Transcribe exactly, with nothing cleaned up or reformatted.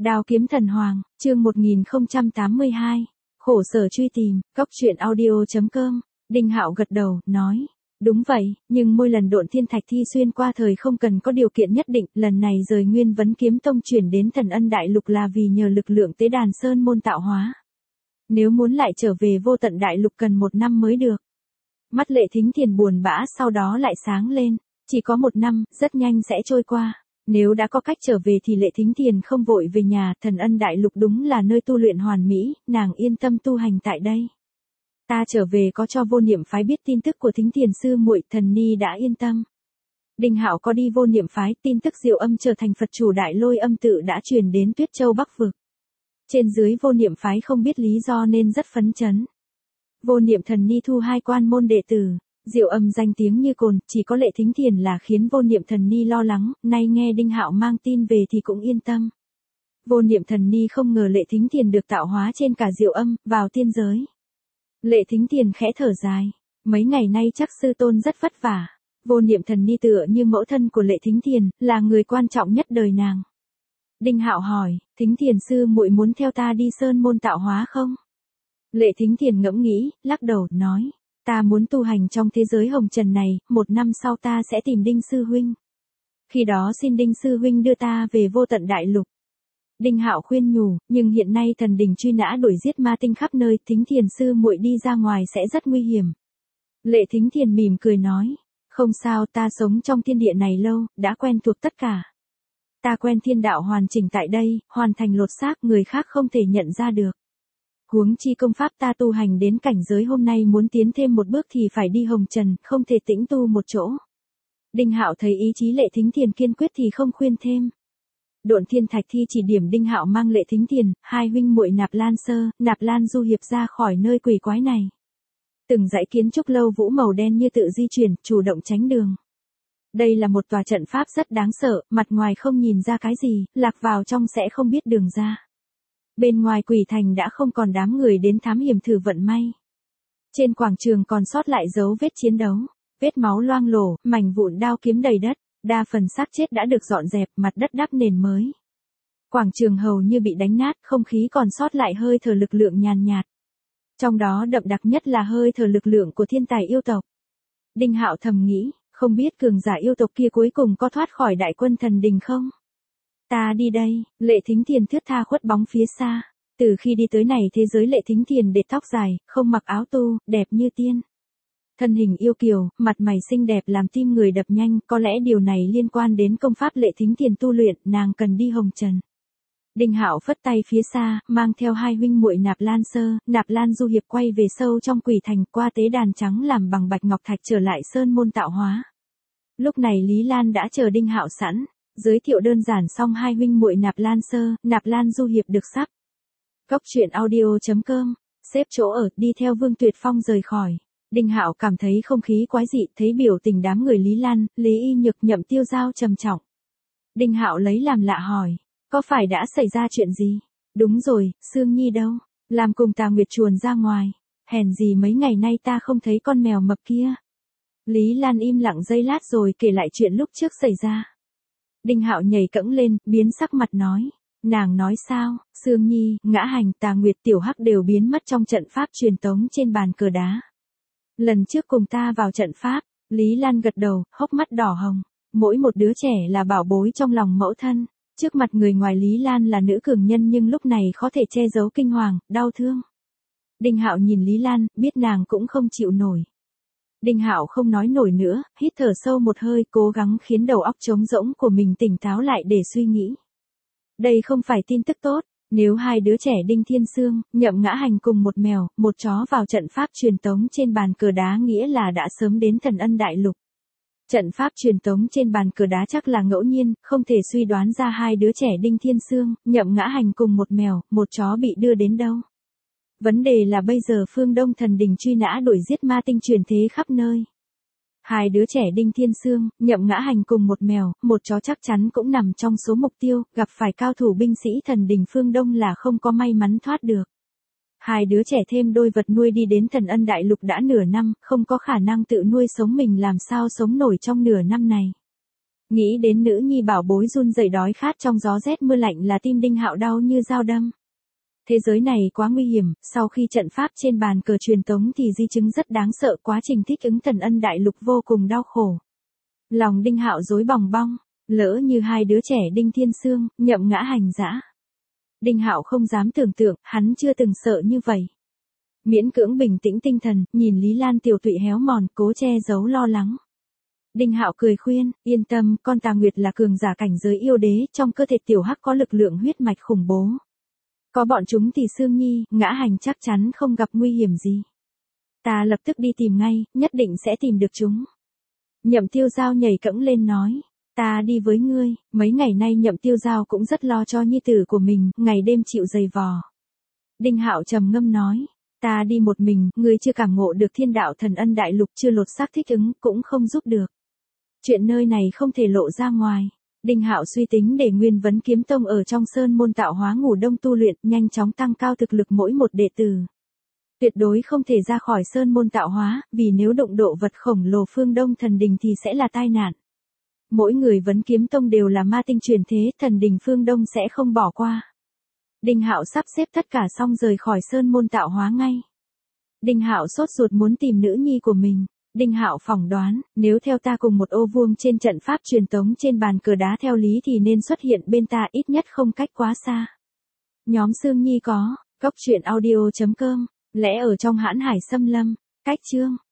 Đao kiếm thần hoàng, chương một nghìn không trăm tám mươi hai. Khổ sở truy tìm, góc truyện audio chấm com. Đinh Hạo gật đầu, nói. Đúng vậy, nhưng mỗi lần độn thiên thạch thi xuyên qua thời không cần có điều kiện nhất định, lần này rời Nguyên Vấn Kiếm Tông chuyển đến Thần Ân Đại Lục là vì nhờ lực lượng tế đàn sơn môn tạo hóa. Nếu muốn lại trở về Vô Tận Đại Lục cần một năm mới được. Mắt Lệ Thính Thiền buồn bã sau đó lại sáng lên, chỉ có một năm, rất nhanh sẽ trôi qua. Nếu đã có cách trở về thì Lệ Thính Thiền không vội về nhà, Thần Ân Đại Lục đúng là nơi tu luyện hoàn mỹ, nàng yên tâm tu hành tại đây. Ta trở về có cho Vô Niệm phái biết tin tức của Thính Thiền sư muội, Thần Ni đã yên tâm. Đinh Hạo có đi Vô Niệm phái, tin tức Diệu Âm trở thành Phật chủ Đại Lôi Âm tự đã truyền đến Tuyết Châu Bắc vực. Trên dưới Vô Niệm phái không biết lý do nên rất phấn chấn. Vô Niệm Thần Ni thu hai quan môn đệ tử. Diệu Âm danh tiếng như cồn, chỉ có Lệ Thính Thiền là khiến Vô Niệm Thần Ni lo lắng, nay nghe Đinh Hạo mang tin về thì cũng yên tâm. Vô Niệm Thần Ni không ngờ Lệ Thính Thiền được tạo hóa trên cả Diệu Âm, vào tiên giới. Lệ Thính Thiền khẽ thở dài, mấy ngày nay chắc sư tôn rất vất vả. Vô Niệm Thần Ni tựa như mẫu thân của Lệ Thính Thiền, là người quan trọng nhất đời nàng. Đinh Hạo hỏi, Thính Thiền sư muội muốn theo ta đi sơn môn tạo hóa không? Lệ Thính Thiền ngẫm nghĩ, lắc đầu, nói. Ta muốn tu hành trong thế giới hồng trần này, một năm sau ta sẽ tìm Đinh Sư Huynh. Khi đó xin Đinh Sư Huynh đưa ta về Vô Tận Đại Lục. Đinh Hạo khuyên nhủ, nhưng hiện nay thần đình truy nã đuổi giết ma tinh khắp nơi, Thính Thiền sư muội đi ra ngoài sẽ rất nguy hiểm. Lệ Thính Thiền mỉm cười nói, không sao, ta sống trong thiên địa này lâu, đã quen thuộc tất cả. Ta quen thiên đạo hoàn chỉnh tại đây, hoàn thành lột xác, người khác không thể nhận ra được. Huống chi công pháp ta tu hành đến cảnh giới hôm nay muốn tiến thêm một bước thì phải đi hồng trần, không thể tĩnh tu một chỗ. Đinh Hạo thấy ý chí Lệ Thính Thiền kiên quyết thì không khuyên thêm. Độn thiên thạch thi chỉ điểm Đinh Hạo mang Lệ Thính Thiền, hai huynh muội Nạp Lan Sơ, Nạp Lan Du Hiệp ra khỏi nơi quỷ quái này. Từng dãy kiến trúc lâu vũ màu đen như tự di chuyển, chủ động tránh đường. Đây là một tòa trận pháp rất đáng sợ, mặt ngoài không nhìn ra cái gì, lạc vào trong sẽ không biết đường ra. Bên ngoài quỷ thành đã không còn đám người đến thám hiểm thử vận may. Trên quảng trường còn sót lại dấu vết chiến đấu, vết máu loang lổ, mảnh vụn đao kiếm đầy đất, đa phần xác chết đã được dọn dẹp, mặt đất đắp nền mới. Quảng trường hầu như bị đánh nát, không khí còn sót lại hơi thở lực lượng nhàn nhạt. Trong đó đậm đặc nhất là hơi thở lực lượng của thiên tài yêu tộc. Đinh Hạo thầm nghĩ, không biết cường giả yêu tộc kia cuối cùng có thoát khỏi đại quân thần đình không? Ta đi đây, Lệ Thính Thiền thướt tha khuất bóng phía xa. Từ khi đi tới này thế giới Lệ Thính Thiền để tóc dài, không mặc áo tu, đẹp như tiên. Thân hình yêu kiều, mặt mày xinh đẹp làm tim người đập nhanh, có lẽ điều này liên quan đến công pháp Lệ Thính Thiền tu luyện, nàng cần đi hồng trần. Đinh Hạo phất tay phía xa, mang theo hai huynh muội Nạp Lan Sơ, Nạp Lan Du Hiệp quay về sâu trong quỷ thành, qua tế đàn trắng làm bằng bạch ngọc thạch trở lại sơn môn tạo hóa. Lúc này Lý Lan đã chờ Đinh Hạo sẵn. Giới thiệu đơn giản xong hai huynh muội Nạp Lan Sơ, Nạp Lan Du Hiệp được sắp. Góc truyện audio chấm com, xếp chỗ ở, đi theo Vương Tuyệt Phong rời khỏi. Đinh Hạo cảm thấy không khí quái dị, thấy biểu tình đám người Lý Lan, Lý Y Nhược, Nhậm Tiêu Giao trầm trọng. Đinh Hạo lấy làm lạ hỏi, có phải đã xảy ra chuyện gì? Đúng rồi, Sương Nhi đâu? Làm cùng Tà Nguyệt chuồn ra ngoài. Hèn gì mấy ngày nay ta không thấy con mèo mập kia. Lý Lan im lặng giây lát rồi kể lại chuyện lúc trước xảy ra. Đinh Hạo nhảy cẫng lên, biến sắc mặt nói. Nàng nói sao, Sương Nhi, Ngã Hành, Tà Nguyệt, Tiểu Hắc đều biến mất trong trận pháp truyền tống trên bàn cờ đá. Lần trước cùng ta vào trận pháp, Lý Lan gật đầu, hốc mắt đỏ hồng. Mỗi một đứa trẻ là bảo bối trong lòng mẫu thân. Trước mặt người ngoài Lý Lan là nữ cường nhân nhưng lúc này khó thể che giấu kinh hoàng, đau thương. Đinh Hạo nhìn Lý Lan, biết nàng cũng không chịu nổi. Đinh Hạo không nói nổi nữa, hít thở sâu một hơi, cố gắng khiến đầu óc trống rỗng của mình tỉnh táo lại để suy nghĩ. Đây không phải tin tức tốt, nếu hai đứa trẻ Đinh Thiên Sương, Nhậm Ngã Hành cùng một mèo, một chó vào trận pháp truyền tống trên bàn cờ đá nghĩa là đã sớm đến Thần Ân Đại Lục. Trận pháp truyền tống trên bàn cờ đá chắc là ngẫu nhiên, không thể suy đoán ra hai đứa trẻ Đinh Thiên Sương, Nhậm Ngã Hành cùng một mèo, một chó bị đưa đến đâu. Vấn đề là bây giờ phương Đông thần đình truy nã đuổi giết ma tinh truyền thế khắp nơi. Hai đứa trẻ Đinh Thiên Sương, Nhậm Ngã Hành cùng một mèo, một chó chắc chắn cũng nằm trong số mục tiêu, gặp phải cao thủ binh sĩ thần đình phương Đông là không có may mắn thoát được. Hai đứa trẻ thêm đôi vật nuôi đi đến Thần Ân Đại Lục đã nửa năm, không có khả năng tự nuôi sống mình làm sao sống nổi trong nửa năm này. Nghĩ đến nữ nhi bảo bối run rẩy đói khát trong gió rét mưa lạnh là tim Đinh Hạo đau như dao đâm. Thế giới này quá nguy hiểm, sau khi trận pháp trên bàn cờ truyền tống thì di chứng rất đáng sợ, quá trình thích ứng Thần Ân Đại Lục vô cùng đau khổ. Lòng Đinh Hạo rối bòng bong, lỡ như hai đứa trẻ Đinh Thiên Sương, Nhậm Ngã hành dã. Đinh Hạo không dám tưởng tượng, hắn chưa từng sợ như vậy. Miễn cưỡng bình tĩnh tinh thần, nhìn Lý Lan tiểu tụy héo mòn, cố che giấu lo lắng. Đinh Hạo cười khuyên, yên tâm, con Tà Nguyệt là cường giả cảnh giới yêu đế, trong cơ thể tiểu hắc có lực lượng huyết mạch khủng bố. Có bọn chúng thì Sương Nhi, Ngã hành chắc chắn không gặp nguy hiểm gì. Ta lập tức đi tìm ngay, nhất định sẽ tìm được chúng. Nhậm Tiêu Giao nhảy cẫng lên nói, ta đi với ngươi. Mấy ngày nay Nhậm Tiêu Giao cũng rất lo cho nhi tử của mình, ngày đêm chịu giày vò. Đinh Hạo trầm ngâm nói, ta đi một mình, ngươi chưa cảm ngộ được thiên đạo Thần Ân Đại Lục, chưa lột xác thích ứng, cũng không giúp được. Chuyện nơi này không thể lộ ra ngoài. Đinh Hạo suy tính để Nguyên Vấn Kiếm Tông ở trong sơn môn tạo hóa ngủ đông tu luyện, nhanh chóng tăng cao thực lực mỗi một đệ tử. Tuyệt đối không thể ra khỏi sơn môn tạo hóa, vì nếu đụng độ vật khổng lồ Phương Đông Thần Đình thì sẽ là tai nạn. Mỗi người Vấn Kiếm Tông đều là ma tinh truyền thế, Thần Đình Phương Đông sẽ không bỏ qua. Đinh Hạo sắp xếp tất cả xong rời khỏi sơn môn tạo hóa ngay. Đinh Hạo sốt ruột muốn tìm nữ nhi của mình. Đinh Hạo phỏng đoán, nếu theo ta cùng một ô vuông trên trận pháp truyền tống trên bàn cờ đá theo lý thì nên xuất hiện bên ta, ít nhất không cách quá xa. Nhóm Sương Nhi có, góc truyện audio chấm com, lẽ ở trong hãn hải xâm lâm, cách chương.